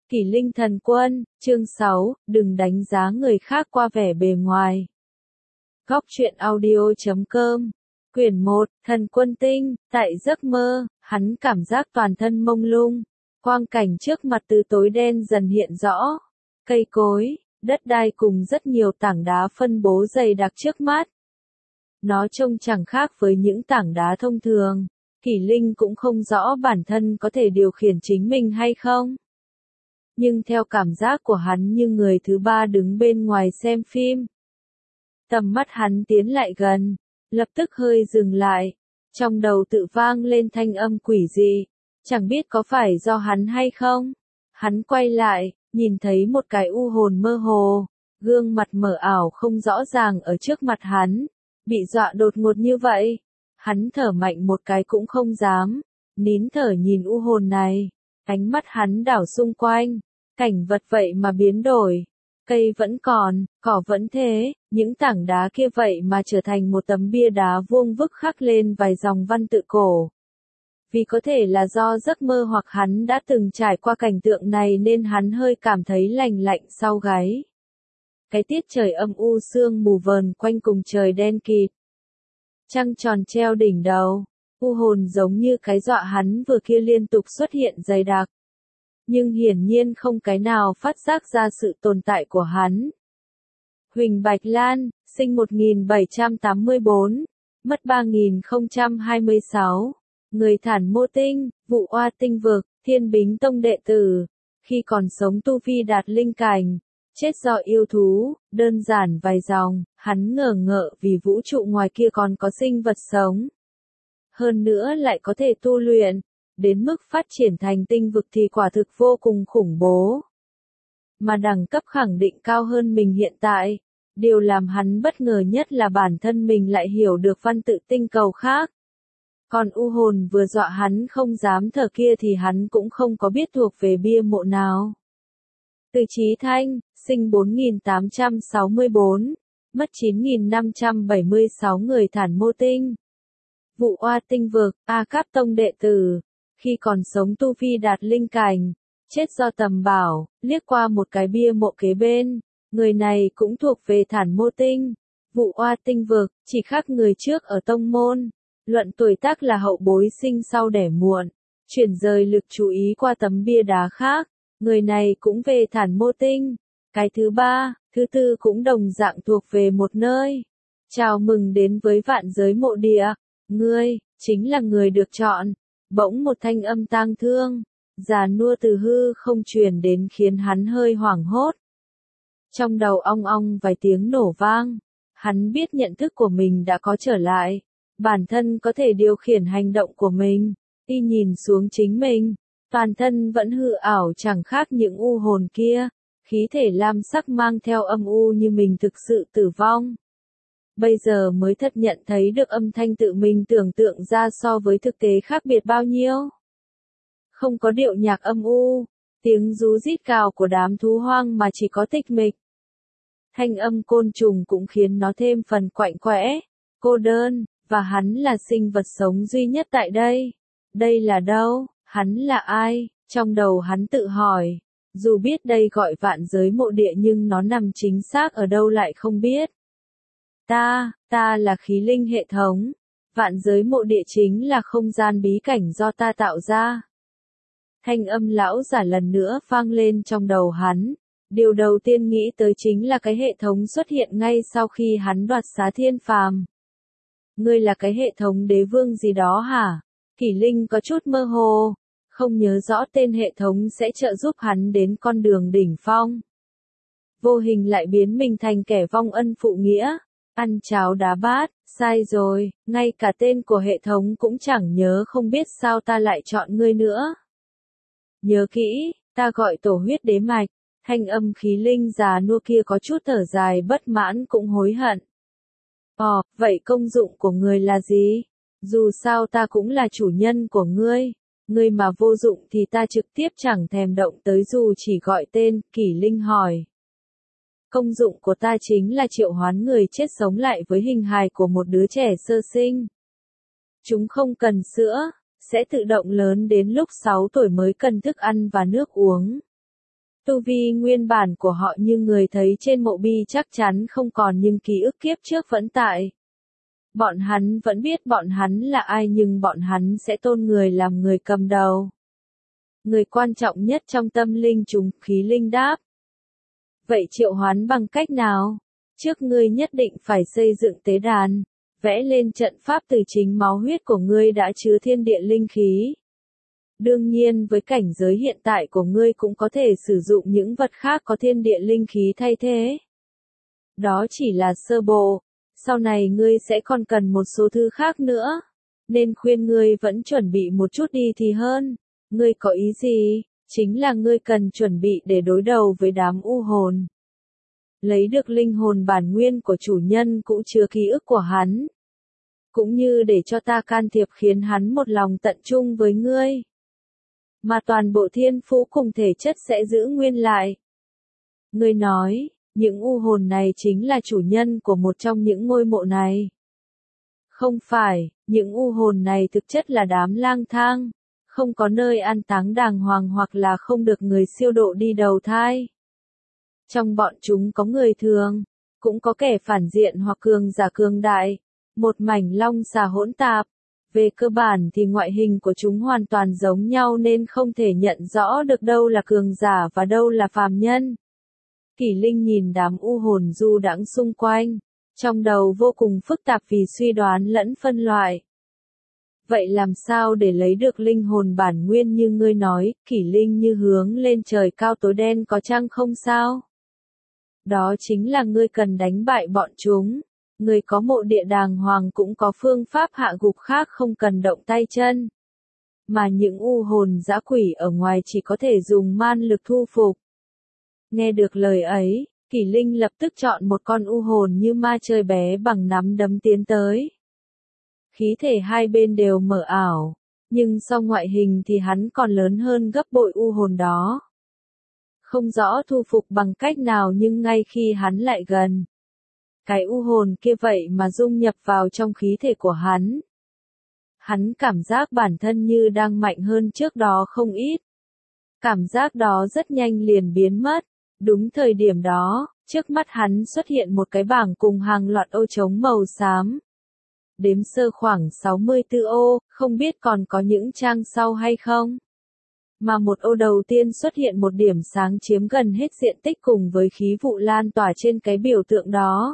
Kỷ Linh Thần Quân, chương 6, đừng đánh giá người khác qua vẻ bề ngoài. Góc truyện audio.com, quyển 1, Thần Quân Tinh, tại giấc mơ, hắn cảm giác toàn thân mông lung, quang cảnh trước mặt từ tối đen dần hiện rõ, cây cối, đất đai cùng rất nhiều tảng đá phân bố dày đặc trước mắt. Nó trông chẳng khác với những tảng đá thông thường, Kỷ Linh cũng không rõ bản thân có thể điều khiển chính mình hay không. Nhưng theo cảm giác của hắn như người thứ ba đứng bên ngoài xem phim. Tầm mắt hắn tiến lại gần, lập tức hơi dừng lại, trong đầu tự vang lên thanh âm quỷ dị, chẳng biết có phải do hắn hay không. Hắn quay lại, nhìn thấy một cái u hồn mơ hồ, gương mặt mờ ảo không rõ ràng ở trước mặt hắn, bị dọa đột ngột như vậy. Hắn thở mạnh một cái cũng không dám, nín thở nhìn u hồn này, ánh mắt hắn đảo xung quanh. Cảnh vật vậy mà biến đổi, cây vẫn còn, cỏ vẫn thế, những tảng đá kia vậy mà trở thành một tấm bia đá vuông vức khắc lên vài dòng văn tự cổ. Vì có thể là do giấc mơ hoặc hắn đã từng trải qua cảnh tượng này nên hắn hơi cảm thấy lành lạnh sau gáy. Cái tiết trời âm u sương mù vờn quanh cùng trời đen kịt. Trăng tròn treo đỉnh đầu, u hồn giống như cái dọa hắn vừa kia liên tục xuất hiện dày đặc. Nhưng hiển nhiên không cái nào phát giác ra sự tồn tại của hắn. Huỳnh Bạch Lan, sinh 1784, mất 3026, người Thản Mô Tinh, Vụ Oa Tinh Vực, Thiên Bính Tông đệ tử, khi còn sống tu vi đạt linh cảnh, chết do yêu thú, đơn giản vài dòng, hắn ngờ ngợ vì vũ trụ ngoài kia còn có sinh vật sống. Hơn nữa lại có thể tu luyện. Đến mức phát triển thành tinh vực thì quả thực vô cùng khủng bố. Mà đẳng cấp khẳng định cao hơn mình hiện tại. Điều làm hắn bất ngờ nhất là bản thân mình lại hiểu được văn tự tinh cầu khác. Còn u hồn vừa dọa hắn không dám thở kia thì hắn cũng không có biết thuộc về bia mộ nào. Từ Chí Thanh, sinh 4864, mất 9576 người Thản Mô Tinh. Vụ Oa Tinh Vực, A Cáp Tông đệ tử. Khi còn sống tu vi đạt linh cảnh, chết do tầm bảo, liếc qua một cái bia mộ kế bên, người này cũng thuộc về Thản Mô Tinh, Vụ Oa Tinh Vực, chỉ khác người trước ở tông môn, luận tuổi tác là hậu bối sinh sau đẻ muộn, chuyển rời lực chú ý qua tấm bia đá khác, người này cũng về Thản Mô Tinh, cái thứ ba, thứ tư cũng đồng dạng thuộc về một nơi. Chào mừng đến với Vạn Giới Mộ Địa, ngươi, chính là người được chọn. Bỗng một thanh âm tang thương, già nua từ hư không truyền đến khiến hắn hơi hoảng hốt. Trong đầu ong ong vài tiếng nổ vang, hắn biết nhận thức của mình đã có trở lại, bản thân có thể điều khiển hành động của mình, y nhìn xuống chính mình, toàn thân vẫn hư ảo chẳng khác những u hồn kia, khí thể lam sắc mang theo âm u như mình thực sự tử vong. Bây giờ mới thật nhận thấy được âm thanh tự mình tưởng tượng ra so với thực tế khác biệt bao nhiêu. Không có điệu nhạc âm u, tiếng rú rít cào của đám thú hoang mà chỉ có tịch mịch. Thanh âm côn trùng cũng khiến nó thêm phần quạnh quẽ, cô đơn, và hắn là sinh vật sống duy nhất tại đây. Đây là đâu? Hắn là ai? Trong đầu hắn tự hỏi. Dù biết đây gọi Vạn Giới Mộ Địa nhưng nó nằm chính xác ở đâu lại không biết. Ta là khí linh hệ thống. Vạn Giới Mộ Địa chính là không gian bí cảnh do ta tạo ra. Thanh âm lão giả lần nữa vang lên trong đầu hắn. Điều đầu tiên nghĩ tới chính là cái hệ thống xuất hiện ngay sau khi hắn đoạt xá thiên phàm. Ngươi là cái hệ thống đế vương gì đó hả? Kỷ Linh có chút mơ hồ, không nhớ rõ tên hệ thống sẽ trợ giúp hắn đến con đường đỉnh phong. Vô hình lại biến mình thành kẻ vong ân phụ nghĩa. Ăn cháo đá bát, sai rồi, ngay cả tên của hệ thống cũng chẳng nhớ, không biết sao ta lại chọn ngươi nữa. Nhớ kỹ, ta gọi tổ huyết đế mạch, thanh âm khí linh già nua kia có chút thở dài bất mãn cũng hối hận. Vậy công dụng của ngươi là gì? Dù sao ta cũng là chủ nhân của ngươi mà vô dụng thì ta trực tiếp chẳng thèm động tới dù chỉ gọi tên, Kỷ Linh hỏi. Công dụng của ta chính là triệu hoán người chết sống lại với hình hài của một đứa trẻ sơ sinh. Chúng không cần sữa, sẽ tự động lớn đến lúc 6 tuổi mới cần thức ăn và nước uống. Tu vi nguyên bản của họ như người thấy trên mộ bi chắc chắn không còn nhưng ký ức kiếp trước vẫn tại. Bọn hắn vẫn biết bọn hắn là ai nhưng bọn hắn sẽ tôn người làm người cầm đầu. Người quan trọng nhất trong tâm linh chúng, Khí Linh đáp. Vậy triệu hoán bằng cách nào? Trước ngươi nhất định phải xây dựng tế đàn, vẽ lên trận pháp từ chính máu huyết của ngươi đã chứa thiên địa linh khí. Đương nhiên với cảnh giới hiện tại của ngươi cũng có thể sử dụng những vật khác có thiên địa linh khí thay thế. Đó chỉ là sơ bộ, sau này ngươi sẽ còn cần một số thứ khác nữa, nên khuyên ngươi vẫn chuẩn bị một chút đi thì hơn. Ngươi có ý gì? Chính là ngươi cần chuẩn bị để đối đầu với đám u hồn. Lấy được linh hồn bản nguyên của chủ nhân cũng chứa ký ức của hắn. Cũng như để cho ta can thiệp khiến hắn một lòng tận trung với ngươi. Mà toàn bộ thiên phú cùng thể chất sẽ giữ nguyên lại. Ngươi nói, những u hồn này chính là chủ nhân của một trong những ngôi mộ này. Không phải, những u hồn này thực chất là đám lang thang, không có nơi an táng đàng hoàng hoặc là không được người siêu độ đi đầu thai. Trong bọn chúng có người thường, cũng có kẻ phản diện hoặc cường giả cường đại, một mảnh long xà hỗn tạp. Về cơ bản thì ngoại hình của chúng hoàn toàn giống nhau nên không thể nhận rõ được đâu là cường giả và đâu là phàm nhân. Kỷ Linh nhìn đám u hồn du đãng xung quanh, trong đầu vô cùng phức tạp vì suy đoán lẫn phân loại. Vậy làm sao để lấy được linh hồn bản nguyên như ngươi nói? Kỷ Linh như hướng lên trời cao tối đen có chăng không sao? Đó chính là ngươi cần đánh bại bọn chúng. Người có mộ địa đàng hoàng cũng có phương pháp hạ gục khác không cần động tay chân. Mà những u hồn dã quỷ ở ngoài chỉ có thể dùng man lực thu phục. Nghe được lời ấy, Kỷ Linh lập tức chọn một con u hồn như ma chơi bé bằng nắm đấm tiến tới. Khí thể hai bên đều mờ ảo, nhưng so ngoại hình thì hắn còn lớn hơn gấp bội u hồn đó. Không rõ thu phục bằng cách nào nhưng ngay khi hắn lại gần, cái u hồn kia vậy mà dung nhập vào trong khí thể của hắn. Hắn cảm giác bản thân như đang mạnh hơn trước đó không ít. Cảm giác đó rất nhanh liền biến mất. Đúng thời điểm đó, trước mắt hắn xuất hiện một cái bảng cùng hàng loạt ô trống màu xám. Đếm sơ khoảng 64 ô, không biết còn có những trang sau hay không? Mà một ô đầu tiên xuất hiện một điểm sáng chiếm gần hết diện tích cùng với khí vụ lan tỏa trên cái biểu tượng đó.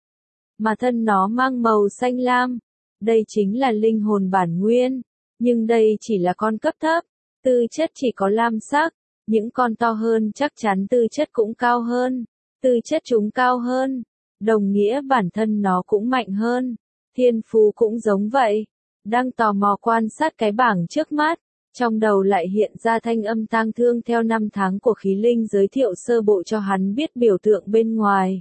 Mà thân nó mang màu xanh lam. Đây chính là linh hồn bản nguyên. Nhưng đây chỉ là con cấp thấp. Tư chất chỉ có lam sắc. Những con to hơn chắc chắn tư chất cũng cao hơn. Tư chất chúng cao hơn. Đồng nghĩa bản thân nó cũng mạnh hơn. Thiên phú cũng giống vậy. Đang tò mò quan sát cái bảng trước mắt. Trong đầu lại hiện ra thanh âm tang thương theo năm tháng của Khí Linh giới thiệu sơ bộ cho hắn biết biểu tượng bên ngoài.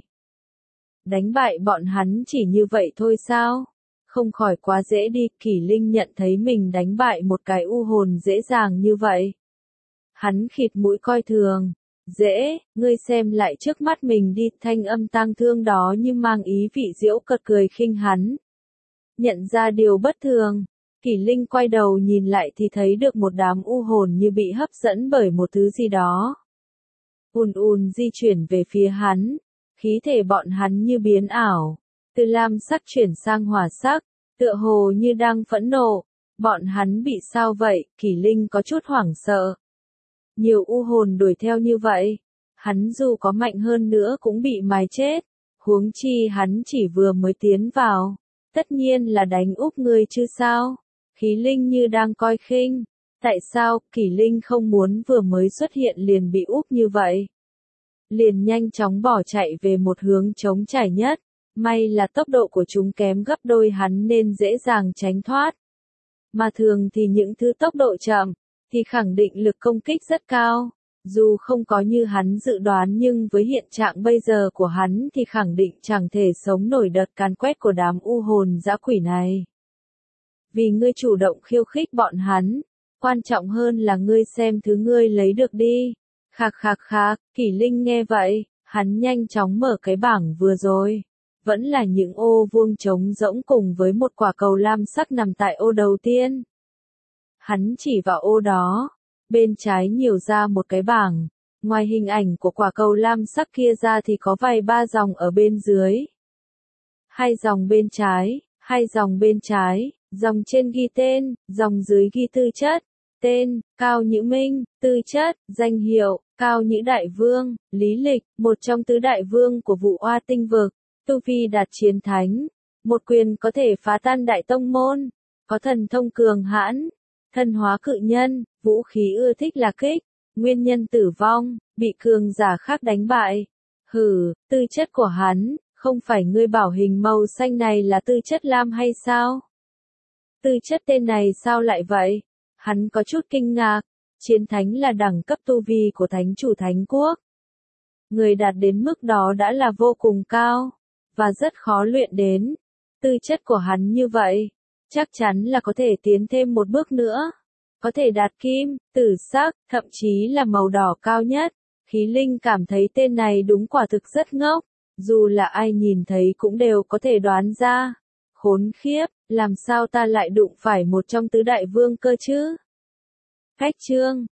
Đánh bại bọn hắn chỉ như vậy thôi sao? Không khỏi quá dễ đi, Kỷ Linh nhận thấy mình đánh bại một cái u hồn dễ dàng như vậy. Hắn khịt mũi coi thường. Dễ, ngươi xem lại trước mắt mình đi, thanh âm tang thương đó như mang ý vị giễu cợt cười khinh hắn. Nhận ra điều bất thường, Kỷ Linh quay đầu nhìn lại thì thấy được một đám u hồn như bị hấp dẫn bởi một thứ gì đó. Ùn ùn di chuyển về phía hắn. Khí thể bọn hắn như biến ảo, từ lam sắc chuyển sang hỏa sắc, tựa hồ như đang phẫn nộ. Bọn hắn bị sao vậy? Kỷ Linh có chút hoảng sợ. Nhiều u hồn đuổi theo như vậy, hắn dù có mạnh hơn nữa cũng bị mài chết. Huống chi hắn chỉ vừa mới tiến vào, tất nhiên là đánh úp ngươi chứ sao? Khí Linh như đang coi khinh. Tại sao? Kỷ Linh không muốn vừa mới xuất hiện liền bị úp như vậy. Liền nhanh chóng bỏ chạy về một hướng trống trải nhất. May là tốc độ của chúng kém gấp đôi hắn nên dễ dàng tránh thoát. Mà thường thì những thứ tốc độ chậm, thì khẳng định lực công kích rất cao. Dù không có như hắn dự đoán nhưng với hiện trạng bây giờ của hắn thì khẳng định chẳng thể sống nổi đợt càn quét của đám u hồn dã quỷ này. Vì ngươi chủ động khiêu khích bọn hắn, quan trọng hơn là ngươi xem thứ ngươi lấy được đi. Khạc khạc khạc, Kỷ Linh nghe vậy, hắn nhanh chóng mở cái bảng vừa rồi. Vẫn là những ô vuông trống rỗng cùng với một quả cầu lam sắc nằm tại ô đầu tiên. Hắn chỉ vào ô đó, bên trái nhiều ra một cái bảng, Ngoài hình ảnh của quả cầu lam sắc kia ra thì có vài ba dòng ở bên dưới. Hai dòng bên trái, hai dòng bên trái, dòng trên ghi tên, dòng dưới ghi tư chất. Tên, Cao Nhữ Minh, tư chất, danh hiệu, Cao Nhữ Đại Vương, lý lịch, một trong tứ đại vương của Vũ Oa Tinh Vực, tu vi đạt chiến thánh, một quyền có thể phá tan đại tông môn, có thần thông cường hãn, thân hóa cự nhân, vũ khí ưa thích là kích, nguyên nhân tử vong, bị cường giả khác đánh bại. Hừ, tư chất của hắn, không phải ngươi bảo hình màu xanh này là tư chất lam hay sao? Tư chất tên này sao lại vậy? Hắn có chút kinh ngạc, chiến thánh là đẳng cấp tu vi của thánh chủ thánh quốc. Người đạt đến mức đó đã là vô cùng cao, và rất khó luyện đến. Tư chất của hắn như vậy, chắc chắn là có thể tiến thêm một bước nữa. Có thể đạt kim, tử sắc, thậm chí là màu đỏ cao nhất. Khí Linh cảm thấy tên này đúng quả thực rất ngốc, dù là ai nhìn thấy cũng đều có thể đoán ra. Khốn khiếp, làm sao ta lại đụng phải một trong tứ đại vương cơ chứ? Khách chương